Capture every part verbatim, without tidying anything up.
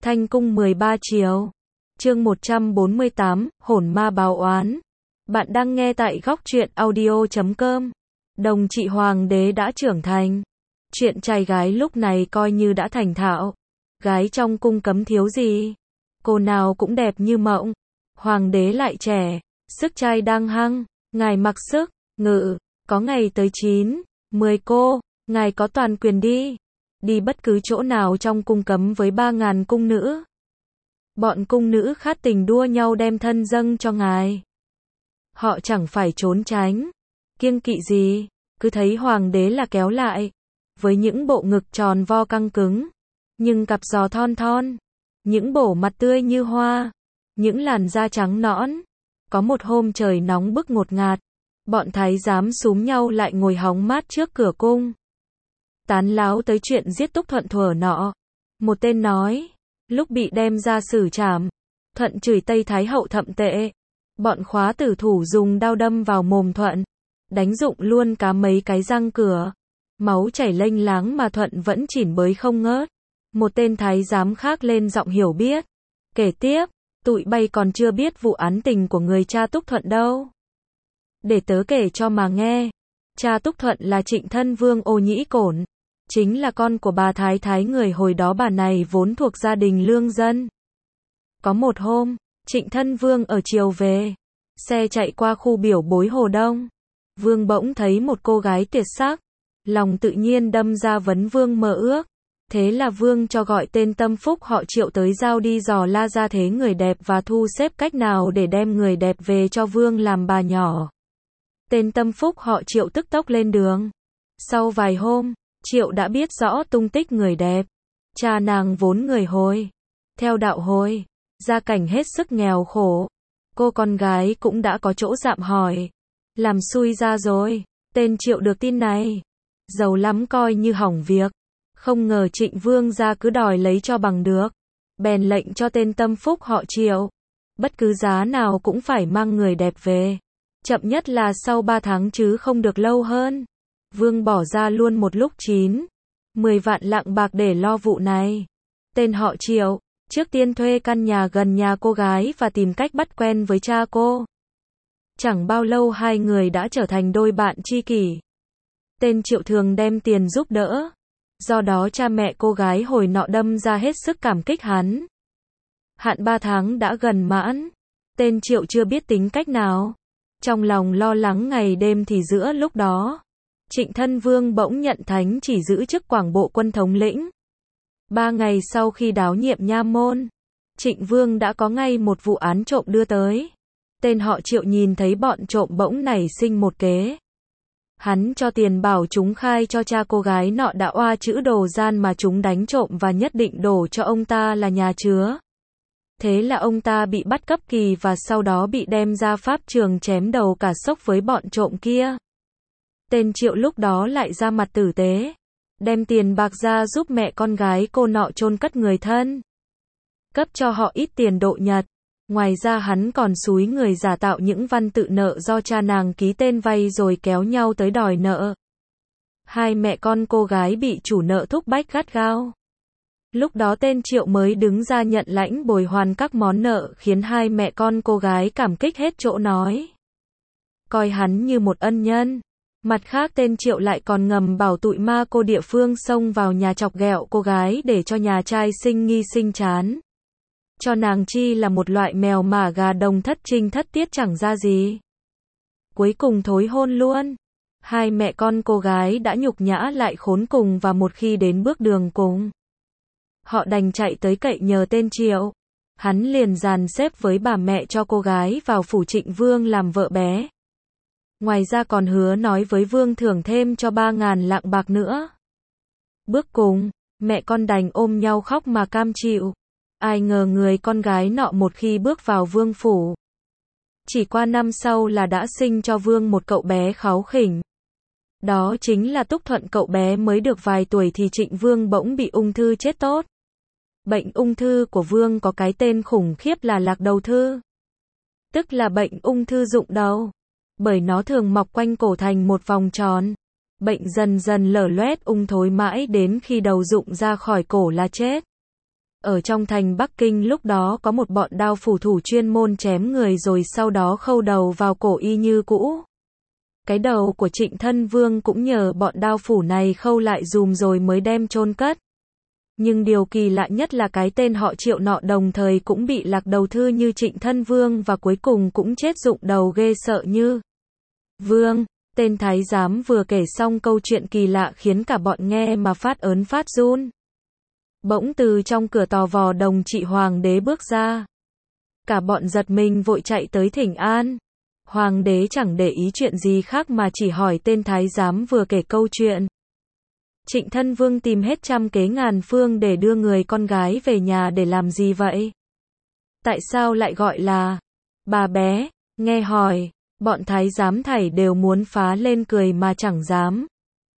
Thanh cung mười ba chiều. Chương một trăm bốn mươi tám, hồn ma báo oán. Bạn đang nghe tại góc truyện audio chấm com. Đồng trị hoàng đế đã trưởng thành. Chuyện trai gái lúc này coi như đã thành thạo. Gái trong cung cấm thiếu gì. Cô nào cũng đẹp như mộng. Hoàng đế lại trẻ. Sức trai đang hăng. Ngài mặc sức, ngự. Có ngày tới chín, mười cô. Ngài có toàn quyền đi. Đi bất cứ chỗ nào trong cung cấm với ba ngàn cung nữ. Bọn cung nữ khát tình đua nhau đem thân dâng cho ngài. Họ chẳng phải trốn tránh, kiêng kỵ gì, cứ thấy hoàng đế là kéo lại. Với những bộ ngực tròn vo căng cứng, nhưng cặp giò thon thon, những bổ mặt tươi như hoa, những làn da trắng nõn. Có một hôm trời nóng bức ngột ngạt, bọn thái giám xúm nhau lại ngồi hóng mát trước cửa cung. Tán láo tới chuyện giết Túc Thuận thuở nọ. Một tên nói, lúc bị đem ra xử trảm, Thuận chửi Tây Thái hậu thậm tệ. Bọn khóa tử thủ dùng đao đâm vào mồm Thuận, đánh rụng luôn cả mấy cái răng cửa. Máu chảy lênh láng mà Thuận vẫn chỉn bới không ngớt. Một tên thái giám khác lên giọng hiểu biết, kể tiếp, tụi bay còn chưa biết vụ án tình của người cha Túc Thuận đâu. Để tớ kể cho mà nghe. Cha Túc Thuận là Trịnh Thân Vương Ô Nhĩ Cổn, chính là con của bà thái thái người hồi đó. Bà này vốn thuộc gia đình lương dân. Có một hôm, Trịnh Thân Vương ở chiều về, xe chạy qua khu biểu bối Hồ Đông. Vương bỗng thấy một cô gái tuyệt sắc, lòng tự nhiên đâm ra vấn Vương mơ ước. Thế là Vương cho gọi tên tâm phúc họ Triệu tới giao đi dò la ra thế người đẹp và thu xếp cách nào để đem người đẹp về cho Vương làm bà nhỏ. Tên tâm phúc họ Triệu tức tốc lên đường. Sau vài hôm, Triệu đã biết rõ tung tích người đẹp. Cha nàng vốn người Hồi, theo đạo Hồi, gia cảnh hết sức nghèo khổ. Cô con gái cũng đã có chỗ dạm hỏi. Làm xui ra rồi, tên Triệu được tin này, giàu lắm coi như hỏng việc. Không ngờ Trịnh Vương gia cứ đòi lấy cho bằng được. Bèn lệnh cho tên tâm phúc họ Triệu, bất cứ giá nào cũng phải mang người đẹp về. Chậm nhất là sau ba tháng chứ không được lâu hơn. Vương bỏ ra luôn một lúc chín, mười vạn lạng bạc để lo vụ này. Tên họ Triệu, trước tiên thuê căn nhà gần nhà cô gái và tìm cách bắt quen với cha cô. Chẳng bao lâu hai người đã trở thành đôi bạn tri kỷ. Tên Triệu thường đem tiền giúp đỡ. Do đó cha mẹ cô gái hồi nọ đâm ra hết sức cảm kích hắn. Hạn ba tháng đã gần mãn. Tên Triệu chưa biết tính cách nào. Trong lòng lo lắng ngày đêm thì giữa lúc đó, Trịnh Thân Vương bỗng nhận thánh chỉ giữ chức Quảng Bộ Quân thống lĩnh. Ba ngày sau khi đáo nhiệm nha môn, Trịnh Vương đã có ngay một vụ án trộm đưa tới. Tên họ Triệu nhìn thấy bọn trộm bỗng nảy sinh một kế. Hắn cho tiền bảo chúng khai cho cha cô gái nọ đã oa chữ đồ gian mà chúng đánh trộm và nhất định đổ cho ông ta là nhà chứa. Thế là ông ta bị bắt cấp kỳ và sau đó bị đem ra pháp trường chém đầu cả sốc với bọn trộm kia. Tên Triệu lúc đó lại ra mặt tử tế, đem tiền bạc ra giúp mẹ con gái cô nọ chôn cất người thân, cấp cho họ ít tiền độ nhật. Ngoài ra hắn còn xúi người giả tạo những văn tự nợ do cha nàng ký tên vay rồi kéo nhau tới đòi nợ. Hai mẹ con cô gái bị chủ nợ thúc bách gắt gao. Lúc đó tên Triệu mới đứng ra nhận lãnh bồi hoàn các món nợ khiến hai mẹ con cô gái cảm kích hết chỗ nói. Coi hắn như một ân nhân. Mặt khác tên Triệu lại còn ngầm bảo tụi ma cô địa phương xông vào nhà chọc ghẹo cô gái để cho nhà trai sinh nghi sinh chán. Cho nàng chi là một loại mèo mả gà đồng thất trinh thất tiết chẳng ra gì. Cuối cùng thối hôn luôn. Hai mẹ con cô gái đã nhục nhã lại khốn cùng và một khi đến bước đường cùng, họ đành chạy tới cậy nhờ tên Triệu. Hắn liền dàn xếp với bà mẹ cho cô gái vào phủ Trịnh Vương làm vợ bé. Ngoài ra còn hứa nói với Vương thưởng thêm cho ba ngàn lạng bạc nữa. Bước cùng, mẹ con đành ôm nhau khóc mà cam chịu. Ai ngờ người con gái nọ một khi bước vào Vương phủ, chỉ qua năm sau là đã sinh cho Vương một cậu bé kháu khỉnh. Đó chính là Túc Thuận. Cậu bé mới được vài tuổi thì Trịnh Vương bỗng bị ung thư chết tốt. Bệnh ung thư của Vương có cái tên khủng khiếp là lạc đầu thư, tức là bệnh ung thư rụng đầu, bởi nó thường mọc quanh cổ thành một vòng tròn. Bệnh dần dần lở loét ung thối mãi đến khi đầu rụng ra khỏi cổ là chết. Ở trong thành Bắc Kinh lúc đó có một bọn đao phủ thủ chuyên môn chém người rồi sau đó khâu đầu vào cổ y như cũ. Cái đầu của Trịnh Thân Vương cũng nhờ bọn đao phủ này khâu lại dùm rồi mới đem chôn cất. Nhưng điều kỳ lạ nhất là cái tên họ Triệu nọ đồng thời cũng bị lạc đầu thư như Trịnh Thân Vương và cuối cùng cũng chết rụng đầu ghê sợ như Vương. Tên thái giám vừa kể xong câu chuyện kỳ lạ khiến cả bọn nghe mà phát ớn phát run. Bỗng từ trong cửa tò vò đồng trị hoàng đế bước ra. Cả bọn giật mình vội chạy tới thỉnh an. Hoàng đế chẳng để ý chuyện gì khác mà chỉ hỏi tên thái giám vừa kể câu chuyện. Trịnh Thân Vương tìm hết trăm kế ngàn phương để đưa người con gái về nhà để làm gì vậy? Tại sao lại gọi là bà bé? Nghe hỏi, bọn thái giám thảy đều muốn phá lên cười mà chẳng dám.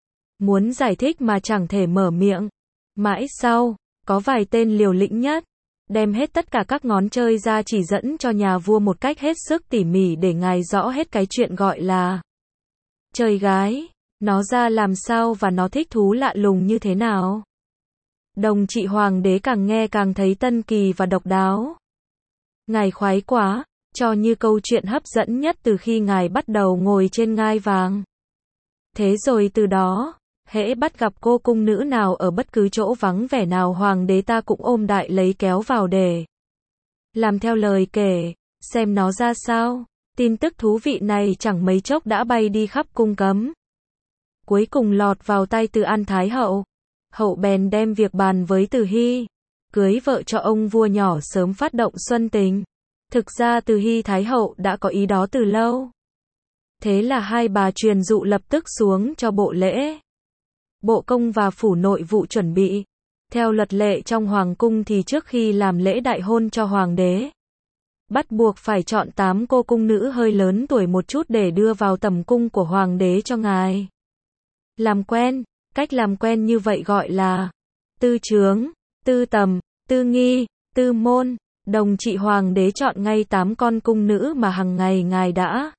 Muốn giải thích mà chẳng thể mở miệng. Mãi sau, có vài tên liều lĩnh nhất, đem hết tất cả các ngón chơi ra chỉ dẫn cho nhà vua một cách hết sức tỉ mỉ để ngài rõ hết cái chuyện gọi là chơi gái, nó ra làm sao và nó thích thú lạ lùng như thế nào. Đồng trị hoàng đế càng nghe càng thấy tân kỳ và độc đáo. Ngài khoái quá, cho như câu chuyện hấp dẫn nhất từ khi ngài bắt đầu ngồi trên ngai vàng. Thế rồi từ đó, hễ bắt gặp cô cung nữ nào ở bất cứ chỗ vắng vẻ nào hoàng đế ta cũng ôm đại lấy kéo vào để làm theo lời kể, xem nó ra sao. Tin tức thú vị này chẳng mấy chốc đã bay đi khắp cung cấm. Cuối cùng lọt vào tay Từ An Thái Hậu. Hậu bèn đem việc bàn với Từ Hy, cưới vợ cho ông vua nhỏ sớm phát động xuân tình. Thực ra Từ Hy Thái Hậu đã có ý đó từ lâu. Thế là hai bà truyền dụ lập tức xuống cho bộ lễ. Bộ công và phủ nội vụ chuẩn bị. Theo luật lệ trong hoàng cung thì trước khi làm lễ đại hôn cho hoàng đế, bắt buộc phải chọn tám cô cung nữ hơi lớn tuổi một chút để đưa vào tầm cung của hoàng đế cho ngài làm quen. Cách làm quen như vậy gọi là tư chướng, tư tầm, tư nghi, tư môn. Đồng trị hoàng đế chọn ngay tám con cung nữ mà hằng ngày ngài đã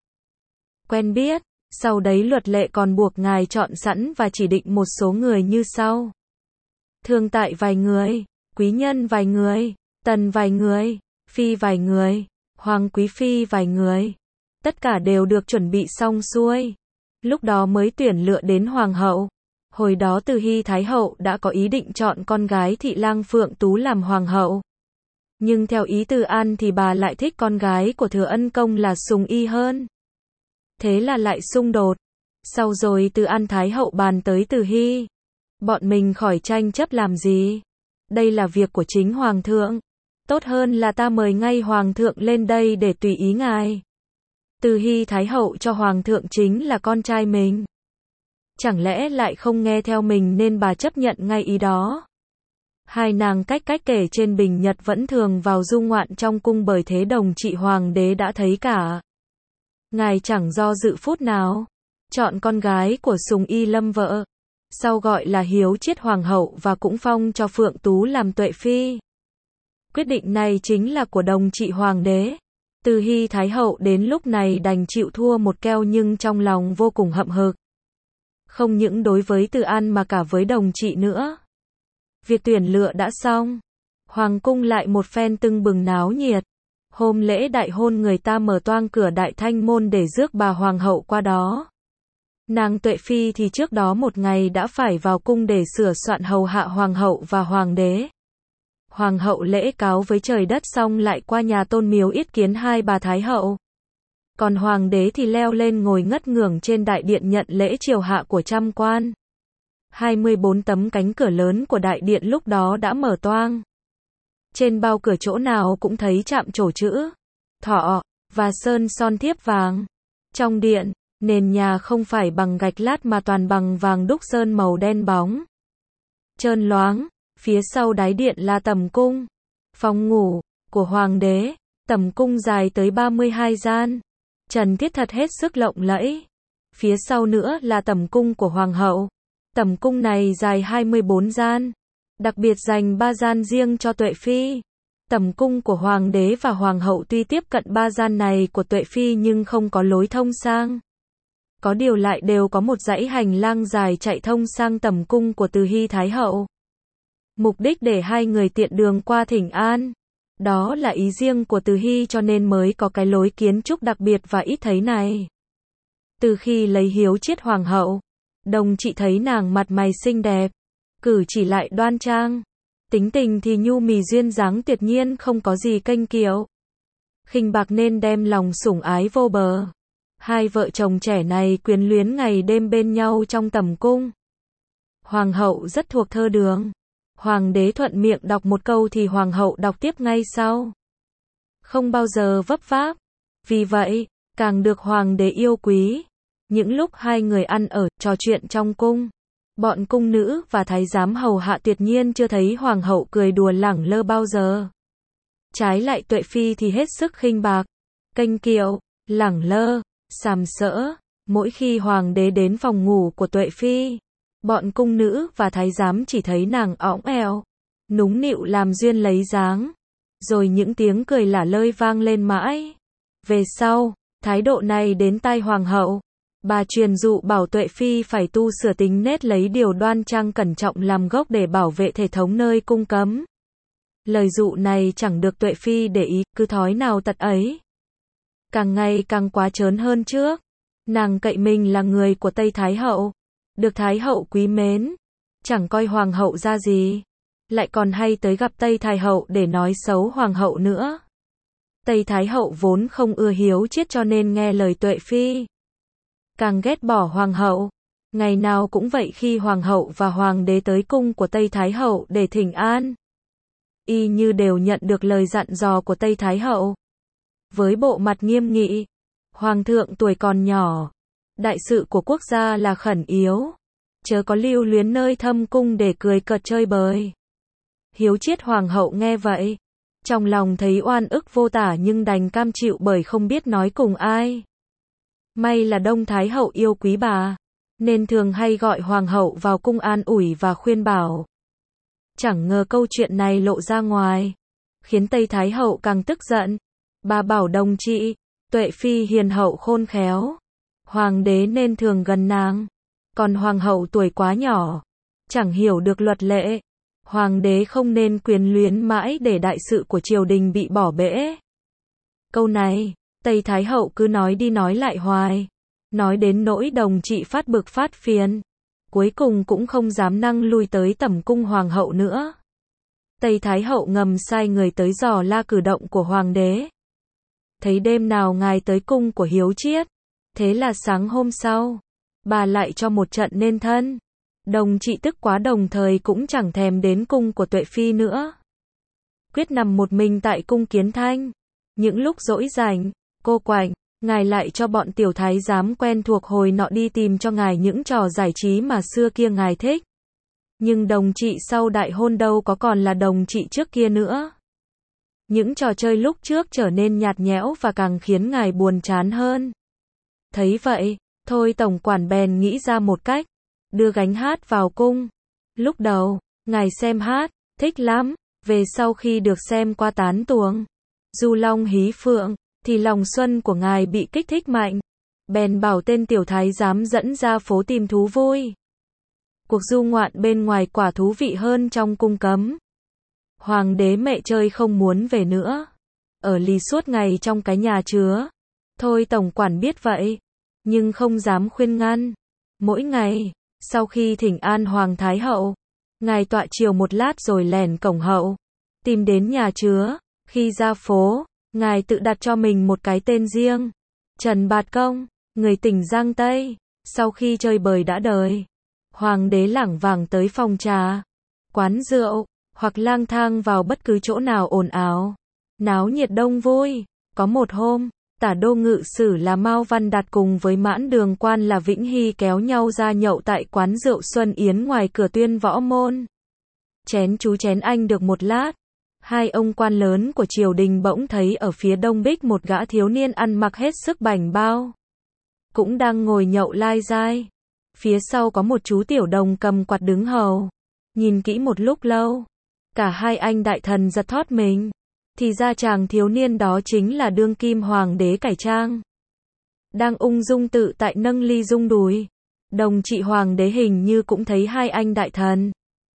quen biết. Sau đấy luật lệ còn buộc ngài chọn sẵn và chỉ định một số người như sau: thương tại vài người, quý nhân vài người, tần vài người, phi vài người, hoàng quý phi vài người. Tất cả đều được chuẩn bị xong xuôi. Lúc đó mới tuyển lựa đến hoàng hậu. Hồi đó Từ Hy Thái Hậu đã có ý định chọn con gái Thị Lang Phượng Tú làm hoàng hậu. Nhưng theo ý Từ An thì bà lại thích con gái của Thừa Ân Công là Sùng Y hơn. Thế là lại xung đột. Sau rồi Từ An Thái Hậu bàn tới Từ Hy. Bọn mình khỏi tranh chấp làm gì. Đây là việc của chính hoàng thượng. Tốt hơn là ta mời ngay hoàng thượng lên đây để tùy ý ngài. Từ Hy Thái Hậu cho hoàng thượng chính là con trai mình. Chẳng lẽ lại không nghe theo mình nên bà chấp nhận ngay ý đó. Hai nàng cách cách kể trên bình nhật vẫn thường vào du ngoạn trong cung, bởi thế đồng trị hoàng đế đã thấy cả. Ngài chẳng do dự phút nào, chọn con gái của Sùng Y lâm vợ, sau gọi là Hiếu Chiết hoàng hậu và cũng phong cho Phượng Tú làm tuệ phi. Quyết định này chính là của đồng trị hoàng đế. Từ Hy Thái Hậu đến lúc này đành chịu thua một keo nhưng trong lòng vô cùng hậm hực. Không những đối với Từ An mà cả với đồng trị nữa. Việc tuyển lựa đã xong. Hoàng cung lại một phen tưng bừng náo nhiệt. Hôm lễ đại hôn người ta mở toang cửa đại thanh môn để rước bà hoàng hậu qua đó. Nàng Tuệ Phi thì trước đó một ngày đã phải vào cung để sửa soạn hầu hạ hoàng hậu và hoàng đế. Hoàng hậu lễ cáo với trời đất xong lại qua nhà Tôn Miếu yết kiến hai bà thái hậu. Còn hoàng đế thì leo lên ngồi ngất ngưởng trên đại điện nhận lễ triều hạ của trăm quan. hai mươi bốn tấm cánh cửa lớn của đại điện lúc đó đã mở toang. Trên bao cửa chỗ nào cũng thấy chạm trổ chữ Thọ và sơn son thiếp vàng. Trong điện, nền nhà không phải bằng gạch lát mà toàn bằng vàng đúc sơn màu đen bóng, trơn loáng. Phía sau đáy điện là tầm cung, phòng ngủ của hoàng đế. Tầm cung dài tới ba mươi hai gian, trần thiết thật hết sức lộng lẫy. Phía sau nữa là tầm cung của hoàng hậu. Tầm cung này dài hai mươi bốn gian, đặc biệt dành ba gian riêng cho Tuệ Phi. Tầm cung của hoàng đế và hoàng hậu tuy tiếp cận ba gian này của Tuệ Phi nhưng không có lối thông sang. Có điều lại đều có một dãy hành lang dài chạy thông sang tầm cung của Từ Hy Thái Hậu. Mục đích để hai người tiện đường qua thỉnh an. Đó là ý riêng của Từ Hy cho nên mới có cái lối kiến trúc đặc biệt và ít thấy này. Từ khi lấy Hiếu Chiết hoàng hậu, Đồng Trị thấy nàng mặt mày xinh đẹp, cử chỉ lại đoan trang, tính tình thì nhu mì duyên dáng tuyệt nhiên không có gì kênh kiệu. Khinh bạc nên đem lòng sủng ái vô bờ. Hai vợ chồng trẻ này quyến luyến ngày đêm bên nhau trong tầm cung. Hoàng hậu rất thuộc thơ đường. Hoàng đế thuận miệng đọc một câu thì hoàng hậu đọc tiếp ngay sau. Không bao giờ vấp váp. Vì vậy, càng được hoàng đế yêu quý. Những lúc hai người ăn ở, trò chuyện trong cung, bọn cung nữ và thái giám hầu hạ tuyệt nhiên chưa thấy hoàng hậu cười đùa lẳng lơ bao giờ. Trái lại Tuệ Phi thì hết sức khinh bạc, kênh kiệu, lẳng lơ, sàm sỡ. Mỗi khi hoàng đế đến phòng ngủ của Tuệ Phi, bọn cung nữ và thái giám chỉ thấy nàng õng eo, núng nịu làm duyên lấy dáng. Rồi những tiếng cười lả lơi vang lên mãi. Về sau, thái độ này đến tai hoàng hậu. Bà truyền dụ bảo Tuệ Phi phải tu sửa tính nết lấy điều đoan trang cẩn trọng làm gốc để bảo vệ thể thống nơi cung cấm. Lời dụ này chẳng được Tuệ Phi để ý, cứ thói nào tật ấy. Càng ngày càng quá trớn hơn trước. Nàng cậy mình là người của Tây Thái Hậu, được Thái Hậu quý mến, chẳng coi Hoàng hậu ra gì, lại còn hay tới gặp Tây Thái Hậu để nói xấu Hoàng hậu nữa. Tây Thái Hậu vốn không ưa Hiếu Chiết cho nên nghe lời Tuệ Phi, càng ghét bỏ Hoàng hậu. Ngày nào cũng vậy, khi Hoàng hậu và Hoàng đế tới cung của Tây Thái Hậu để thỉnh an, y như đều nhận được lời dặn dò của Tây Thái Hậu. Với bộ mặt nghiêm nghị, Hoàng thượng tuổi còn nhỏ, đại sự của quốc gia là khẩn yếu, chớ có lưu luyến nơi thâm cung để cười cợt chơi bời. Hiếu Chiết hoàng hậu nghe vậy, trong lòng thấy oan ức vô tả nhưng đành cam chịu bởi không biết nói cùng ai. May là Đông Thái Hậu yêu quý bà, nên thường hay gọi hoàng hậu vào cung an ủi và khuyên bảo. Chẳng ngờ câu chuyện này lộ ra ngoài, khiến Tây Thái Hậu càng tức giận. Bà bảo Đồng Trị, Tuệ Phi hiền hậu khôn khéo, hoàng đế nên thường gần nàng, còn hoàng hậu tuổi quá nhỏ, chẳng hiểu được luật lệ, hoàng đế không nên quyền luyến mãi để đại sự của triều đình bị bỏ bể. Câu này, Tây Thái Hậu cứ nói đi nói lại hoài, nói đến nỗi Đồng Trị phát bực phát phiền, cuối cùng cũng không dám năng lui tới tẩm cung hoàng hậu nữa. Tây Thái Hậu ngầm sai người tới dò la cử động của hoàng đế. Thấy đêm nào ngài tới cung của Hiếu Chiết, thế là sáng hôm sau, bà lại cho một trận nên thân. Đồng Trị tức quá đồng thời cũng chẳng thèm đến cung của Tuệ Phi nữa. Quyết nằm một mình tại cung Kiến Thanh. Những lúc rỗi rảnh, cô quạnh, ngài lại cho bọn tiểu thái giám quen thuộc hồi nọ đi tìm cho ngài những trò giải trí mà xưa kia ngài thích. Nhưng Đồng Trị sau đại hôn đâu có còn là Đồng Trị trước kia nữa. Những trò chơi lúc trước trở nên nhạt nhẽo và càng khiến ngài buồn chán hơn. Thấy vậy, thôi tổng quản bèn nghĩ ra một cách, đưa gánh hát vào cung. Lúc đầu, ngài xem hát, thích lắm, về sau khi được xem qua tán tuồng, du long hí phượng, thì lòng xuân của ngài bị kích thích mạnh. Bèn bảo tên tiểu thái giám dẫn ra phố tìm thú vui. Cuộc du ngoạn bên ngoài quả thú vị hơn trong cung cấm. Hoàng đế mẹ chơi không muốn về nữa, ở lì suốt ngày trong cái nhà chứa. Thôi tổng quản biết vậy, nhưng không dám khuyên ngăn. Mỗi ngày, sau khi thỉnh an Hoàng Thái Hậu, ngài tọa chiều một lát rồi lẻn cổng hậu, tìm đến nhà chứa. Khi ra phố, ngài tự đặt cho mình một cái tên riêng, Trần Bạt Công, người tỉnh Giang Tây. Sau khi chơi bời đã đời, hoàng đế lảng vảng tới phòng trà, quán rượu, hoặc lang thang vào bất cứ chỗ nào ồn ào, náo nhiệt đông vui. Có một hôm, Tả đô ngự sử là Mao Văn Đạt cùng với Mãn Đường quan là Vĩnh Hy kéo nhau ra nhậu tại quán rượu Xuân Yến ngoài cửa Tuyên Võ Môn. Chén chú chén anh được một lát, hai ông quan lớn của triều đình bỗng thấy ở phía đông bích một gã thiếu niên ăn mặc hết sức bảnh bao, cũng đang ngồi nhậu lai dai. Phía sau có một chú tiểu đồng cầm quạt đứng hầu. Nhìn kỹ một lúc lâu, cả hai anh đại thần giật thót mình. Thì ra chàng thiếu niên đó chính là đương kim hoàng đế Cải Trang, đang ung dung tự tại nâng ly dung đùi. Đồng Trị hoàng đế hình như cũng thấy hai anh đại thần,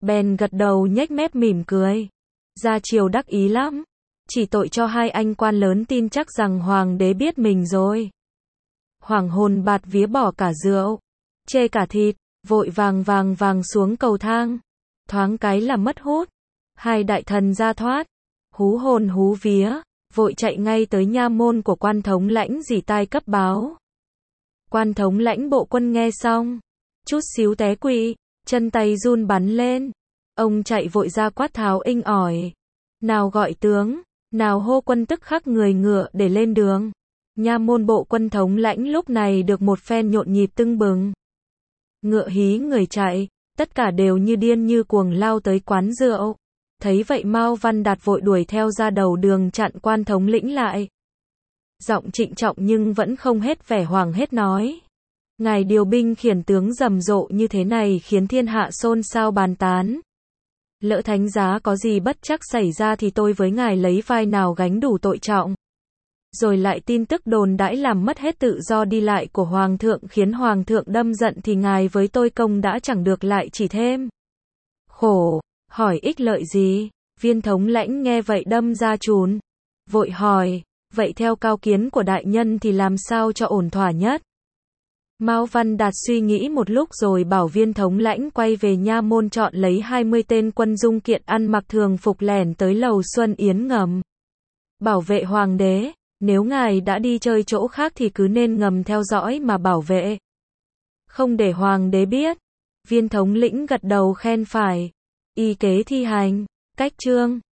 bèn gật đầu nhếch mép mỉm cười. Gia Triều đắc ý lắm. Chỉ tội cho hai anh quan lớn tin chắc rằng hoàng đế biết mình rồi. Hoàng hồn bạt vía bỏ cả rượu, chê cả thịt, vội vàng vàng vàng xuống cầu thang. Thoáng cái là mất hút. Hai đại thần ra thoát, hú hồn hú vía, vội chạy ngay tới nha môn của quan thống lãnh rỉ tai cấp báo. Quan thống lãnh bộ quân nghe xong, chút xíu té quỵ, chân tay run bắn lên. Ông chạy vội ra quát tháo inh ỏi. Nào gọi tướng, nào hô quân, tức khắc người ngựa để lên đường. Nha môn bộ quân thống lãnh lúc này được một phen nhộn nhịp tưng bừng. Ngựa hí người chạy, tất cả đều như điên như cuồng lao tới quán rượu. Thấy vậy Mao Văn Đạt vội đuổi theo ra đầu đường chặn quan thống lĩnh lại. Giọng trịnh trọng nhưng vẫn không hết vẻ hoảng hết nói. Ngài điều binh khiển tướng rầm rộ như thế này khiến thiên hạ xôn xao bàn tán. Lỡ thánh giá có gì bất trắc xảy ra thì tôi với ngài lấy vai nào gánh đủ tội trọng. Rồi lại tin tức đồn đãi làm mất hết tự do đi lại của hoàng thượng khiến hoàng thượng đâm giận thì ngài với tôi công đã chẳng được lại chỉ thêm khổ, hỏi ích lợi gì? Viên thống lãnh nghe vậy đâm ra chùn, vội hỏi, vậy theo cao kiến của đại nhân thì làm sao cho ổn thỏa nhất? Mao Văn Đạt suy nghĩ một lúc rồi bảo viên thống lãnh quay về nha môn chọn lấy hai mươi tên quân dung kiện ăn mặc thường phục lẻn tới lầu Xuân Yến ngầm. Bảo vệ hoàng đế, nếu ngài đã đi chơi chỗ khác thì cứ nên ngầm theo dõi mà bảo vệ. Không để hoàng đế biết. Viên thống lĩnh gật đầu khen phải. Y kế thi hành, cách chương.